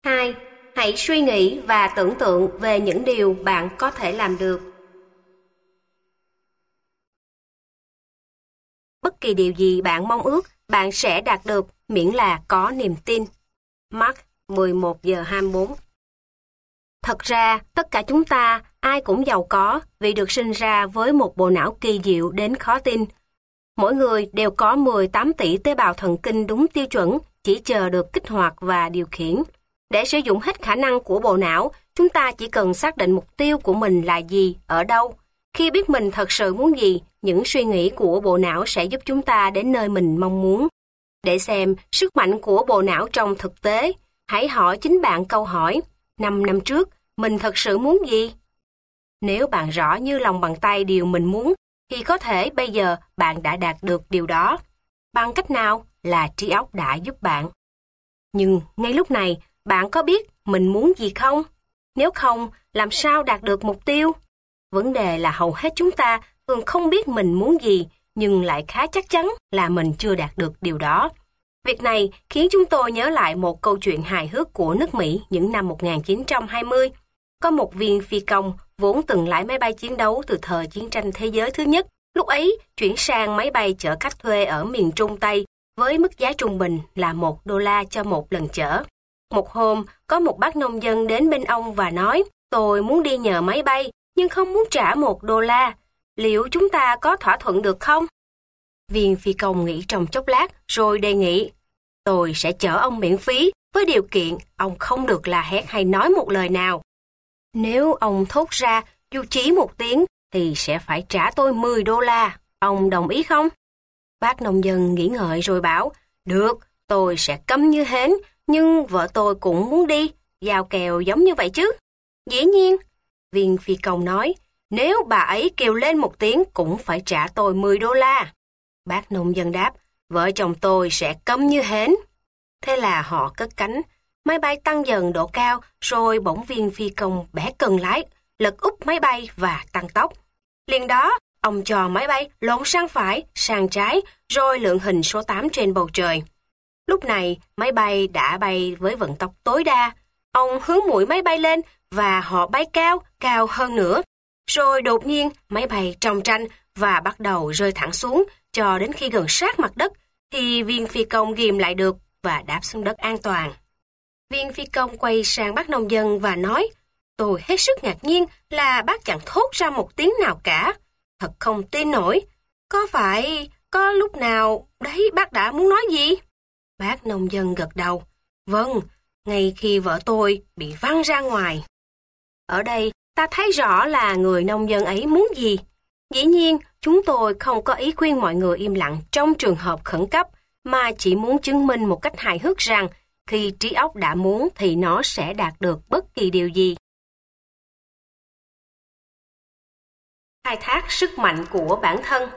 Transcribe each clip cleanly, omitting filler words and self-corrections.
2. Hãy suy nghĩ và tưởng tượng về những điều bạn có thể làm được. Bất kỳ điều gì bạn mong ước, bạn sẽ đạt được miễn là có niềm tin. Mark 11:24. Thật ra, tất cả chúng ta, ai cũng giàu có vì được sinh ra với một bộ não kỳ diệu đến khó tin. Mỗi người đều có 18 tỷ tế bào thần kinh đúng tiêu chuẩn, chỉ chờ được kích hoạt và điều khiển. Để sử dụng hết khả năng của bộ não, chúng ta chỉ cần xác định mục tiêu của mình là gì, ở đâu. Khi biết mình thật sự muốn gì, những suy nghĩ của bộ não sẽ giúp chúng ta đến nơi mình mong muốn. Để xem sức mạnh của bộ não trong thực tế, hãy hỏi chính bạn câu hỏi, 5 năm trước, mình thật sự muốn gì? Nếu bạn rõ như lòng bàn tay điều mình muốn, thì có thể bây giờ bạn đã đạt được điều đó. Bằng cách nào? Là trí óc đã giúp bạn. Nhưng ngay lúc này, bạn có biết mình muốn gì không? Nếu không, làm sao đạt được mục tiêu? Vấn đề là hầu hết chúng ta thường không biết mình muốn gì, nhưng lại khá chắc chắn là mình chưa đạt được điều đó. Việc này khiến chúng tôi nhớ lại một câu chuyện hài hước của nước Mỹ những năm 1920. Có một viên phi công vốn từng lái máy bay chiến đấu từ thời chiến tranh thế giới thứ nhất, lúc ấy chuyển sang máy bay chở khách thuê ở miền Trung Tây với mức giá trung bình là $1 cho một lần chở. Một hôm, có một bác nông dân đến bên ông và nói, tôi muốn đi nhờ máy bay, nhưng không muốn trả $1. Liệu chúng ta có thỏa thuận được không? Viên phi công nghĩ trong chốc lát rồi đề nghị, tôi sẽ chở ông miễn phí với điều kiện ông không được la hét hay nói một lời nào. Nếu ông thốt ra dù chỉ một tiếng thì sẽ phải trả tôi $10. Ông đồng ý không? Bác nông dân nghĩ ngợi rồi bảo, được, tôi sẽ câm như hến, nhưng vợ tôi cũng muốn đi, giao kèo giống như vậy chứ. Dĩ nhiên, viên phi công nói, nếu bà ấy kêu lên một tiếng cũng phải trả tôi $10. Bác nông dân đáp, vợ chồng tôi sẽ câm như hến. Thế là họ cất cánh, máy bay tăng dần độ cao, rồi bỗng viên phi công bẻ cần lái, lật úp máy bay và tăng tốc. Liền đó, ông cho máy bay lộn sang phải, sang trái, rồi lượn hình số 8 trên bầu trời. Lúc này, máy bay đã bay với vận tốc tối đa. Ông hướng mũi máy bay lên và họ bay cao, cao hơn nữa. Rồi đột nhiên, máy bay trồng tranh và bắt đầu rơi thẳng xuống cho đến khi gần sát mặt đất, thì viên phi công ghìm lại được và đáp xuống đất an toàn. Viên phi công quay sang bác nông dân và nói, tôi hết sức ngạc nhiên là bác chẳng thốt ra một tiếng nào cả. Thật không tin nổi. Có phải có lúc nào đấy bác đã muốn nói gì? Bác nông dân gật đầu. Vâng, ngay khi vợ tôi bị văng ra ngoài. Ở đây ta thấy rõ là người nông dân ấy muốn gì. Dĩ nhiên, chúng tôi không có ý khuyên mọi người im lặng trong trường hợp khẩn cấp, mà chỉ muốn chứng minh một cách hài hước rằng khi trí óc đã muốn thì nó sẽ đạt được bất kỳ điều gì. Khai thác sức mạnh của bản thân.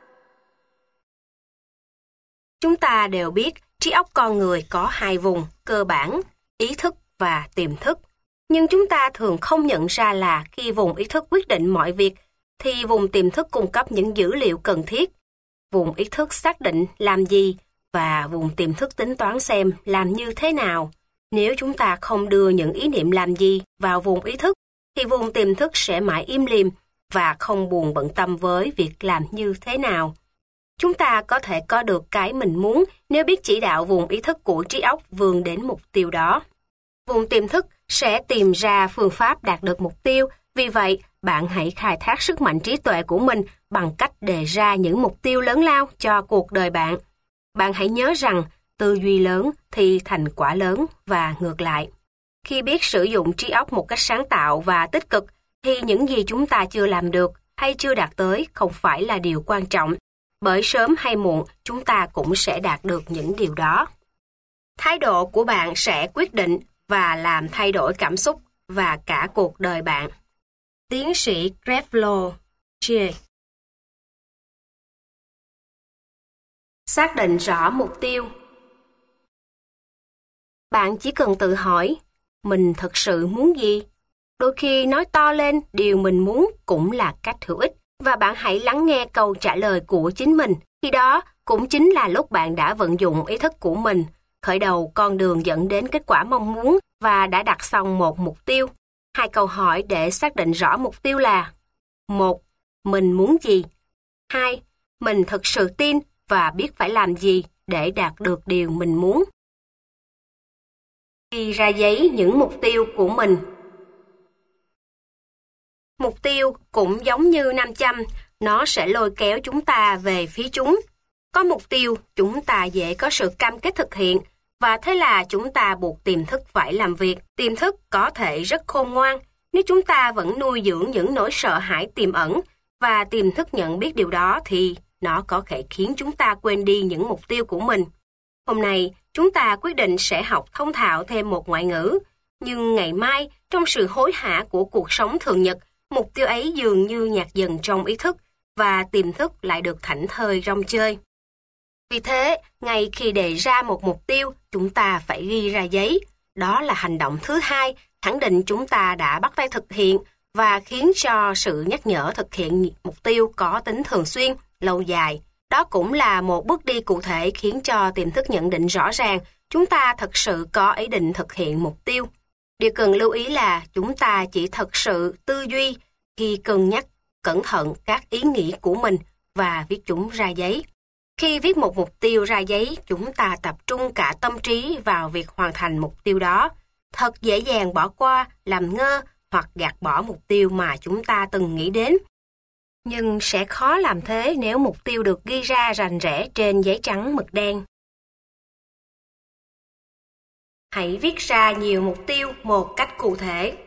Chúng ta đều biết trí óc con người có hai vùng, cơ bản, ý thức và tiềm thức. Nhưng chúng ta thường không nhận ra là khi vùng ý thức quyết định mọi việc, thì vùng tiềm thức cung cấp những dữ liệu cần thiết. Vùng ý thức xác định làm gì và vùng tiềm thức tính toán xem làm như thế nào. Nếu chúng ta không đưa những ý niệm làm gì vào vùng ý thức, thì vùng tiềm thức sẽ mãi im lìm và không buồn bận tâm với việc làm như thế nào. Chúng ta có thể có được cái mình muốn nếu biết chỉ đạo vùng ý thức của trí óc vươn đến mục tiêu đó. Vùng tiềm thức sẽ tìm ra phương pháp đạt được mục tiêu, vì vậy bạn hãy khai thác sức mạnh trí tuệ của mình bằng cách đề ra những mục tiêu lớn lao cho cuộc đời bạn. Bạn hãy nhớ rằng tư duy lớn thì thành quả lớn và ngược lại. Khi biết sử dụng trí óc một cách sáng tạo và tích cực, thì những gì chúng ta chưa làm được hay chưa đạt tới không phải là điều quan trọng, bởi sớm hay muộn chúng ta cũng sẽ đạt được những điều đó. Thái độ của bạn sẽ quyết định và làm thay đổi cảm xúc và cả cuộc đời bạn. Tiến sĩ Creflo J. Xác định rõ mục tiêu. Bạn chỉ cần tự hỏi, mình thật sự muốn gì? Đôi khi nói to lên điều mình muốn cũng là cách hữu ích, và bạn hãy lắng nghe câu trả lời của chính mình. Khi đó cũng chính là lúc bạn đã vận dụng ý thức của mình, khởi đầu con đường dẫn đến kết quả mong muốn và đã đặt xong một mục tiêu. 2 câu hỏi để xác định rõ mục tiêu là: 1. Mình muốn gì? 2. Mình thực sự tin và biết phải làm gì để đạt được điều mình muốn. Ghi ra giấy những mục tiêu của mình. Mục tiêu cũng giống như nam châm, nó sẽ lôi kéo chúng ta về phía chúng. Có mục tiêu, chúng ta dễ có sự cam kết thực hiện, và thế là chúng ta buộc tiềm thức phải làm việc. Tiềm thức có thể rất khôn ngoan nếu chúng ta vẫn nuôi dưỡng những nỗi sợ hãi tiềm ẩn, và tiềm thức nhận biết điều đó thì nó có thể khiến chúng ta quên đi những mục tiêu của mình. Hôm nay, chúng ta quyết định sẽ học thông thạo thêm một ngoại ngữ, nhưng ngày mai, trong sự hối hả của cuộc sống thường nhật, mục tiêu ấy dường như nhạt dần trong ý thức, và tiềm thức lại được thảnh thơi rong chơi. Vì thế, ngay khi đề ra một mục tiêu, chúng ta phải ghi ra giấy. Đó là hành động thứ 2, khẳng định chúng ta đã bắt tay thực hiện và khiến cho sự nhắc nhở thực hiện mục tiêu có tính thường xuyên, lâu dài. Đó cũng là một bước đi cụ thể khiến cho tiềm thức nhận định rõ ràng chúng ta thật sự có ý định thực hiện mục tiêu. Điều cần lưu ý là chúng ta chỉ thật sự tư duy khi cân nhắc cẩn thận các ý nghĩ của mình và viết chúng ra giấy. Khi viết một mục tiêu ra giấy, chúng ta tập trung cả tâm trí vào việc hoàn thành mục tiêu đó. Thật dễ dàng bỏ qua, làm ngơ hoặc gạt bỏ mục tiêu mà chúng ta từng nghĩ đến. Nhưng sẽ khó làm thế nếu mục tiêu được ghi ra rành rẽ trên giấy trắng mực đen. Hãy viết ra nhiều mục tiêu một cách cụ thể.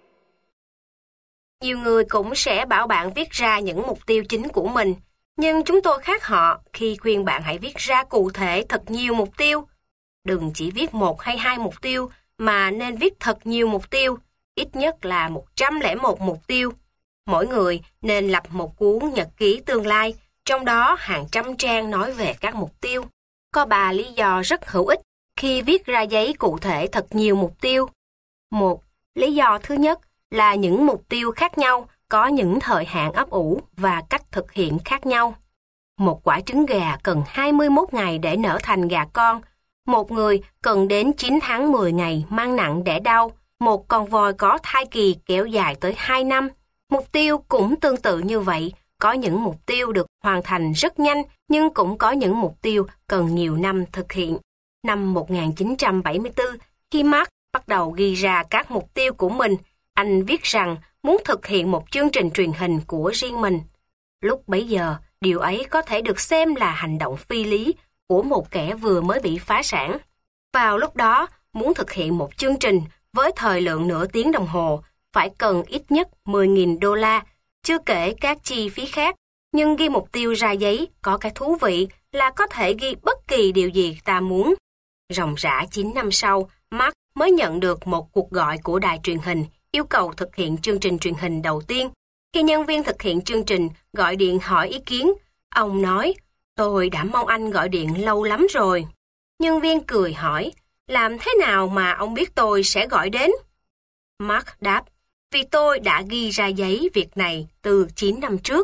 Nhiều người cũng sẽ bảo bạn viết ra những mục tiêu chính của mình, nhưng chúng tôi khác họ khi khuyên bạn hãy viết ra cụ thể thật nhiều mục tiêu. Đừng chỉ viết 1 hay 2 mục tiêu, mà nên viết thật nhiều mục tiêu, ít nhất là 101 mục tiêu. Mỗi người nên lập một cuốn nhật ký tương lai, trong đó hàng trăm trang nói về các mục tiêu. Có 3 lý do rất hữu ích khi viết ra giấy cụ thể thật nhiều mục tiêu. 1. Lý do thứ nhất là những mục tiêu khác nhau có những thời hạn ấp ủ và cách thực hiện khác nhau. Một quả trứng gà cần 21 ngày để nở thành gà con. Một người cần đến 9 tháng 10 ngày mang nặng đẻ đau. Một con voi có thai kỳ kéo dài tới 2 năm. Mục tiêu cũng tương tự như vậy. Có những mục tiêu được hoàn thành rất nhanh, nhưng cũng có những mục tiêu cần nhiều năm thực hiện. Năm 1974, khi Mark bắt đầu ghi ra các mục tiêu của mình, anh viết rằng muốn thực hiện một chương trình truyền hình của riêng mình. Lúc bấy giờ, điều ấy có thể được xem là hành động phi lý của một kẻ vừa mới bị phá sản. Vào lúc đó, muốn thực hiện một chương trình với thời lượng nửa tiếng đồng hồ phải cần ít nhất 10.000 đô la, chưa kể các chi phí khác. Nhưng ghi mục tiêu ra giấy có cái thú vị là có thể ghi bất kỳ điều gì ta muốn. Ròng rã 9 năm sau, Mark mới nhận được một cuộc gọi của đài truyền hình yêu cầu thực hiện chương trình truyền hình đầu tiên. Khi nhân viên thực hiện chương trình gọi điện hỏi ý kiến, ông nói, tôi đã mong anh gọi điện lâu lắm rồi. Nhân viên cười hỏi, làm thế nào mà ông biết tôi sẽ gọi đến? Mark đáp, vì tôi đã ghi ra giấy việc này từ 9 năm trước.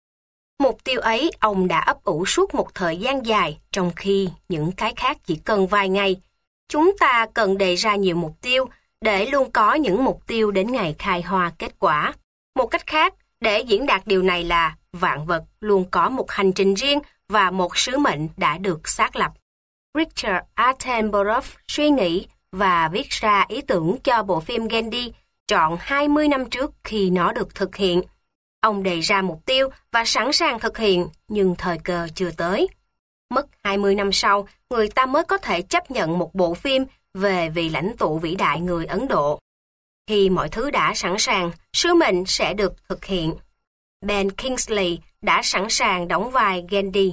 Mục tiêu ấy ông đã ấp ủ suốt một thời gian dài, trong khi những cái khác chỉ cần vài ngày. Chúng ta cần đề ra nhiều mục tiêu để luôn có những mục tiêu đến ngày khai hoa kết quả. Một cách khác để diễn đạt điều này là vạn vật luôn có một hành trình riêng và một sứ mệnh đã được xác lập. Richard Attenborough suy nghĩ và viết ra ý tưởng cho bộ phim Gandhi trọn 20 năm trước khi nó được thực hiện. Ông đề ra mục tiêu và sẵn sàng thực hiện, nhưng thời cơ chưa tới. Mất 20 năm sau, người ta mới có thể chấp nhận một bộ phim về vị lãnh tụ vĩ đại người Ấn Độ. Khi mọi thứ đã sẵn sàng, sứ mệnh sẽ được thực hiện. Ben Kingsley đã sẵn sàng đóng vai Gandhi.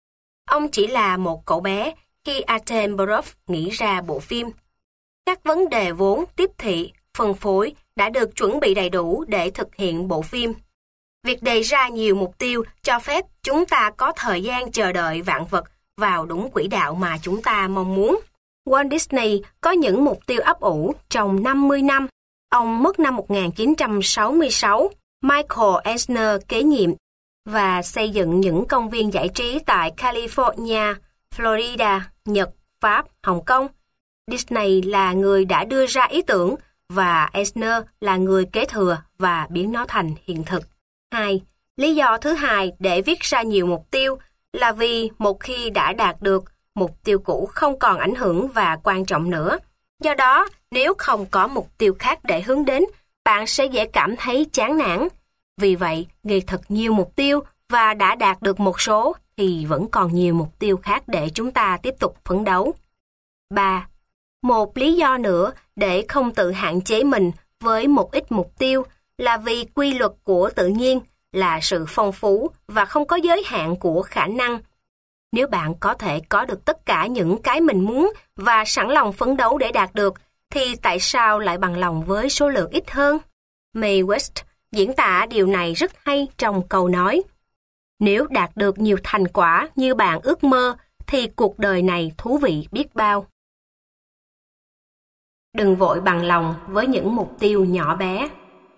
Ông chỉ là một cậu bé khi Attenborough nghĩ ra bộ phim. Các vấn đề vốn, tiếp thị, phân phối đã được chuẩn bị đầy đủ để thực hiện bộ phim. Việc đề ra nhiều mục tiêu cho phép chúng ta có thời gian chờ đợi vạn vật vào đúng quỹ đạo mà chúng ta mong muốn. Walt Disney có những mục tiêu ấp ủ trong 50 năm. Ông mất năm 1966, Michael Eisner kế nhiệm và xây dựng những công viên giải trí tại California, Florida, Nhật, Pháp, Hồng Kông. Disney là người đã đưa ra ý tưởng và Eisner là người kế thừa và biến nó thành hiện thực. 2. Lý do thứ hai để viết ra nhiều mục tiêu là vì một khi đã đạt được, mục tiêu cũ không còn ảnh hưởng và quan trọng nữa. Do đó, nếu không có mục tiêu khác để hướng đến, bạn sẽ dễ cảm thấy chán nản. Vì vậy, ghi thật nhiều mục tiêu và đã đạt được một số thì vẫn còn nhiều mục tiêu khác để chúng ta tiếp tục phấn đấu. 3. Một lý do nữa để không tự hạn chế mình với một ít mục tiêu là vì quy luật của tự nhiên là sự phong phú và không có giới hạn của khả năng. Nếu bạn có thể có được tất cả những cái mình muốn và sẵn lòng phấn đấu để đạt được, thì tại sao lại bằng lòng với số lượng ít hơn? Mae West diễn tả điều này rất hay trong câu nói: nếu đạt được nhiều thành quả như bạn ước mơ, thì cuộc đời này thú vị biết bao. Đừng vội bằng lòng với những mục tiêu nhỏ bé.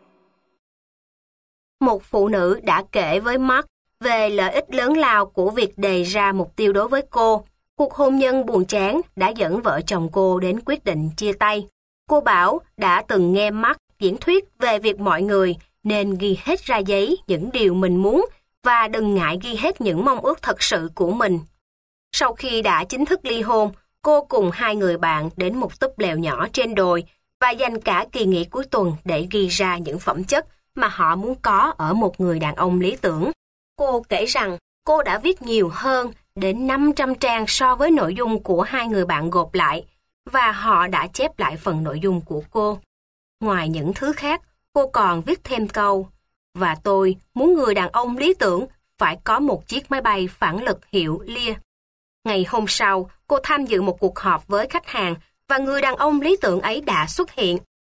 Một phụ nữ đã kể với Mark về lợi ích lớn lao của việc đề ra mục tiêu đối với cô. Cuộc hôn nhân buồn chán đã dẫn vợ chồng cô đến quyết định chia tay. Cô bảo đã từng nghe Mark diễn thuyết về việc mọi người nên ghi hết ra giấy những điều mình muốn và đừng ngại ghi hết những mong ước thật sự của mình. Sau khi đã chính thức ly hôn, cô cùng hai người bạn đến một túp lều nhỏ trên đồi và dành cả kỳ nghỉ cuối tuần để ghi ra những phẩm chất mà họ muốn có ở một người đàn ông lý tưởng. Cô kể rằng cô đã viết nhiều hơn đến 500 trang so với nội dung của hai người bạn gộp lại, và họ đã chép lại phần nội dung của cô. Ngoài những thứ khác, cô còn viết thêm câu: và tôi muốn người đàn ông lý tưởng phải có một chiếc máy bay phản lực hiệu Lear. Ngày hôm sau, cô tham dự một cuộc họp với khách hàng và người đàn ông lý tưởng ấy đã xuất hiện.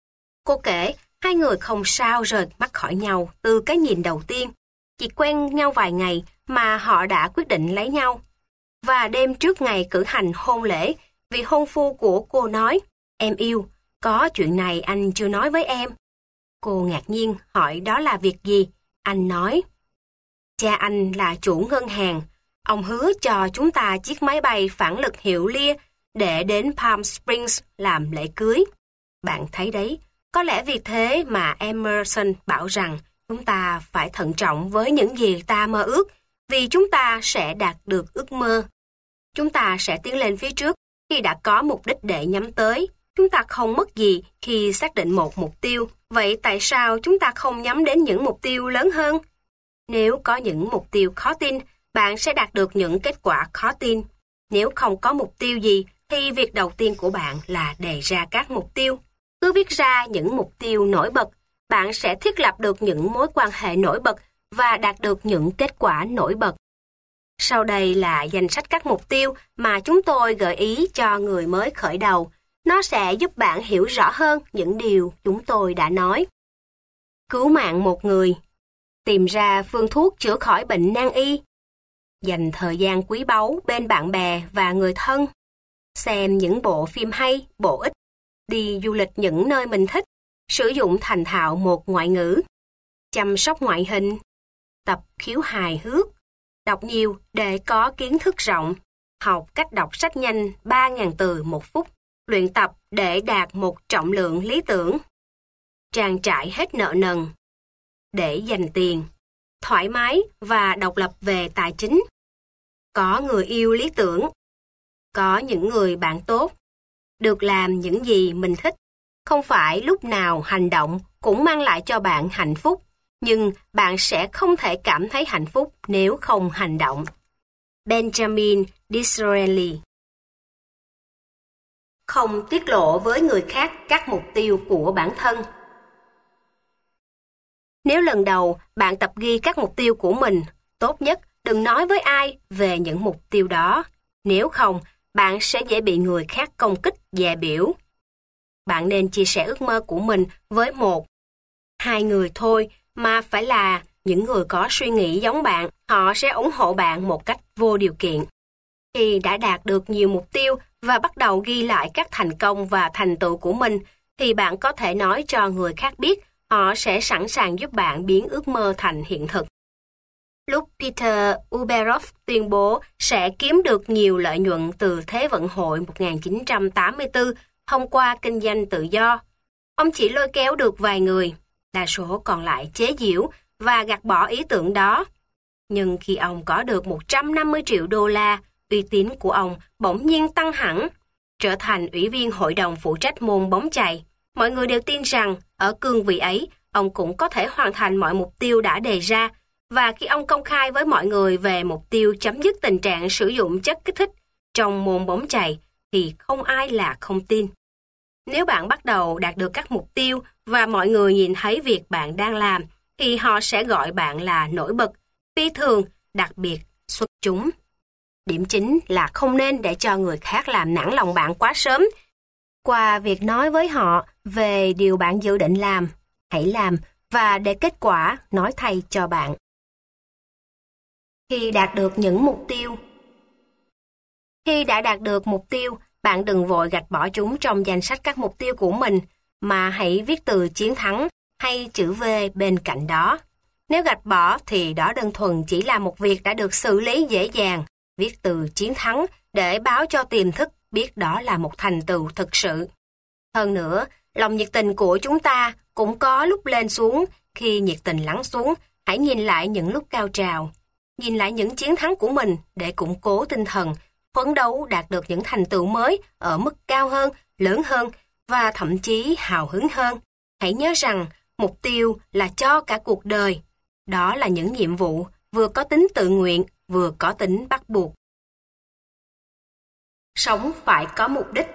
Cô kể, hai người không sao rời mắt khỏi nhau từ cái nhìn đầu tiên. Chỉ quen nhau vài ngày mà họ đã quyết định lấy nhau. Và đêm trước ngày cử hành hôn lễ, vị hôn phu của cô nói: em yêu, có chuyện này anh chưa nói với em. Cô ngạc nhiên hỏi đó là việc gì. Anh nói: cha anh là chủ ngân hàng. Ông hứa cho chúng ta chiếc máy bay phản lực hiệu Lear để đến Palm Springs làm lễ cưới. Bạn thấy đấy, có lẽ vì thế mà Emerson bảo rằng chúng ta phải thận trọng với những gì ta mơ ước, vì chúng ta sẽ đạt được ước mơ. Chúng ta sẽ tiến lên phía trước khi đã có mục đích để nhắm tới. Chúng ta không mất gì khi xác định một mục tiêu. Vậy tại sao chúng ta không nhắm đến những mục tiêu lớn hơn? Nếu có những mục tiêu khó tin, bạn sẽ đạt được những kết quả khó tin. Nếu không có mục tiêu gì, thì việc đầu tiên của bạn là đề ra các mục tiêu. Cứ viết ra những mục tiêu nổi bật, bạn sẽ thiết lập được những mối quan hệ nổi bật và đạt được những kết quả nổi bật. Sau đây là danh sách các mục tiêu mà chúng tôi gợi ý cho người mới khởi đầu. Nó sẽ giúp bạn hiểu rõ hơn những điều chúng tôi đã nói. Cứu mạng một người. Tìm ra phương thuốc chữa khỏi bệnh nan y. Dành thời gian quý báu bên bạn bè và người thân. Xem những bộ phim hay, bổ ích. Đi du lịch những nơi mình thích. Sử dụng thành thạo một ngoại ngữ. Chăm sóc ngoại hình. Tập khiếu hài hước. Đọc nhiều để có kiến thức rộng. Học cách đọc sách nhanh 3.000 từ một phút. Luyện tập để đạt một trọng lượng lý tưởng. Trang trải hết nợ nần. Để dành tiền. Thoải mái và độc lập về tài chính. Có người yêu lý tưởng. Có những người bạn tốt. Được làm những gì mình thích. Không phải lúc nào hành động cũng mang lại cho bạn hạnh phúc, nhưng bạn sẽ không thể cảm thấy hạnh phúc nếu không hành động. Benjamin Disraeli. Không tiết lộ với người khác các mục tiêu của bản thân. Nếu lần đầu bạn tập ghi các mục tiêu của mình, tốt nhất đừng nói với ai về những mục tiêu đó. Nếu không, bạn sẽ dễ bị người khác công kích, dè biểu. Bạn nên chia sẻ ước mơ của mình với 1-2 người thôi, mà phải là những người có suy nghĩ giống bạn. Họ sẽ ủng hộ bạn một cách vô điều kiện. Khi đã đạt được nhiều mục tiêu và bắt đầu ghi lại các thành công và thành tựu của mình, thì bạn có thể nói cho người khác biết họ sẽ sẵn sàng giúp bạn biến ước mơ thành hiện thực. lúc Peter Uberov tuyên bố sẽ kiếm được nhiều lợi nhuận từ Thế vận hội 1984 thông qua kinh doanh tự do. Ông chỉ lôi kéo được vài người, đa số còn lại chế giễu và gạt bỏ ý tưởng đó. Nhưng khi ông có được 150 triệu đô la, uy tín của ông bỗng nhiên tăng hẳn. Trở thành ủy viên hội đồng phụ trách môn bóng chày, mọi người đều tin rằng ở cương vị ấy, ông cũng có thể hoàn thành mọi mục tiêu đã đề ra, và khi ông công khai với mọi người về mục tiêu chấm dứt tình trạng sử dụng chất kích thích trong môn bóng chày, thì không ai là không tin. Nếu bạn bắt đầu đạt được các mục tiêu và mọi người nhìn thấy việc bạn đang làm, thì họ sẽ gọi bạn là nổi bật, phi thường, đặc biệt, xuất chúng. Điểm chính là không nên để cho người khác làm nản lòng bạn quá sớm. Qua việc nói với họ về điều bạn dự định làm, hãy làm và để kết quả nói thay cho bạn. Khi đạt được những mục tiêu. Khi đã đạt được mục tiêu, bạn đừng vội gạch bỏ chúng trong danh sách các mục tiêu của mình, mà hãy viết từ chiến thắng hay chữ V bên cạnh đó. Nếu gạch bỏ thì đó đơn thuần chỉ là một việc đã được xử lý dễ dàng. Viết từ chiến thắng để báo cho tiềm thức biết đó là một thành tựu thực sự. Hơn nữa, lòng nhiệt tình của chúng ta cũng có lúc lên xuống. Khi nhiệt tình lắng xuống, hãy nhìn lại những lúc cao trào. Nhìn lại những chiến thắng của mình để củng cố tinh thần, phấn đấu đạt được những thành tựu mới ở mức cao hơn, lớn hơn và thậm chí hào hứng hơn. Hãy nhớ rằng mục tiêu là cho cả cuộc đời. Đó là những nhiệm vụ vừa có tính tự nguyện, vừa có tính bắt buộc. Sống phải có mục đích.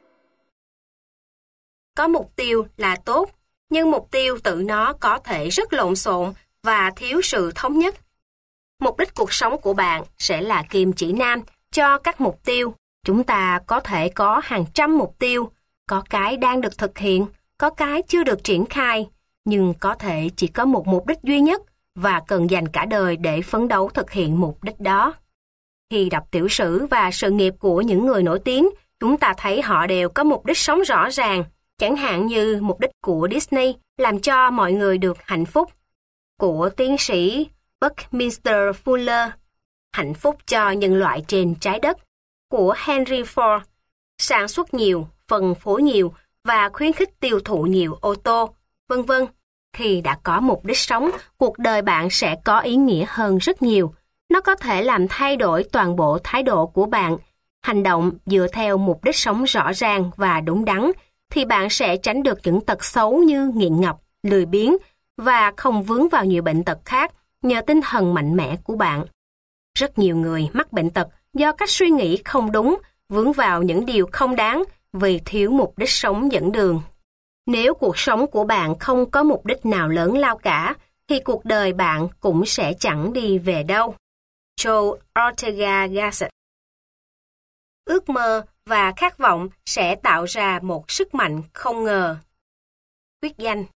Có mục tiêu là tốt, nhưng mục tiêu tự nó có thể rất lộn xộn và thiếu sự thống nhất. Mục đích cuộc sống của bạn sẽ là kim chỉ nam cho các mục tiêu. Chúng ta có thể có hàng trăm mục tiêu, có cái đang được thực hiện, có cái chưa được triển khai, nhưng có thể chỉ có một mục đích duy nhất và cần dành cả đời để phấn đấu thực hiện mục đích đó. Khi đọc tiểu sử và sự nghiệp của những người nổi tiếng, chúng ta thấy họ đều có mục đích sống rõ ràng, chẳng hạn như mục đích của Disney làm cho mọi người được hạnh phúc, của tiến sĩ Buckminster Fuller, hạnh phúc cho nhân loại trên trái đất, của Henry Ford, sản xuất nhiều, phân phối nhiều và khuyến khích tiêu thụ nhiều ô tô, vân vân. Khi đã có mục đích sống, cuộc đời bạn sẽ có ý nghĩa hơn rất nhiều. Nó có thể làm thay đổi toàn bộ thái độ của bạn. Hành động dựa theo mục đích sống rõ ràng và đúng đắn, thì bạn sẽ tránh được những tật xấu như nghiện ngập, lười biếng và không vướng vào nhiều bệnh tật khác nhờ tinh thần mạnh mẽ của bạn. Rất nhiều người mắc bệnh tật do cách suy nghĩ không đúng, vướng vào những điều không đáng vì thiếu mục đích sống dẫn đường. Nếu cuộc sống của bạn không có mục đích nào lớn lao cả, thì cuộc đời bạn cũng sẽ chẳng đi về đâu. Joe Ortega Gasset. Ước mơ và khát vọng sẽ tạo ra một sức mạnh không ngờ. Quyết danh.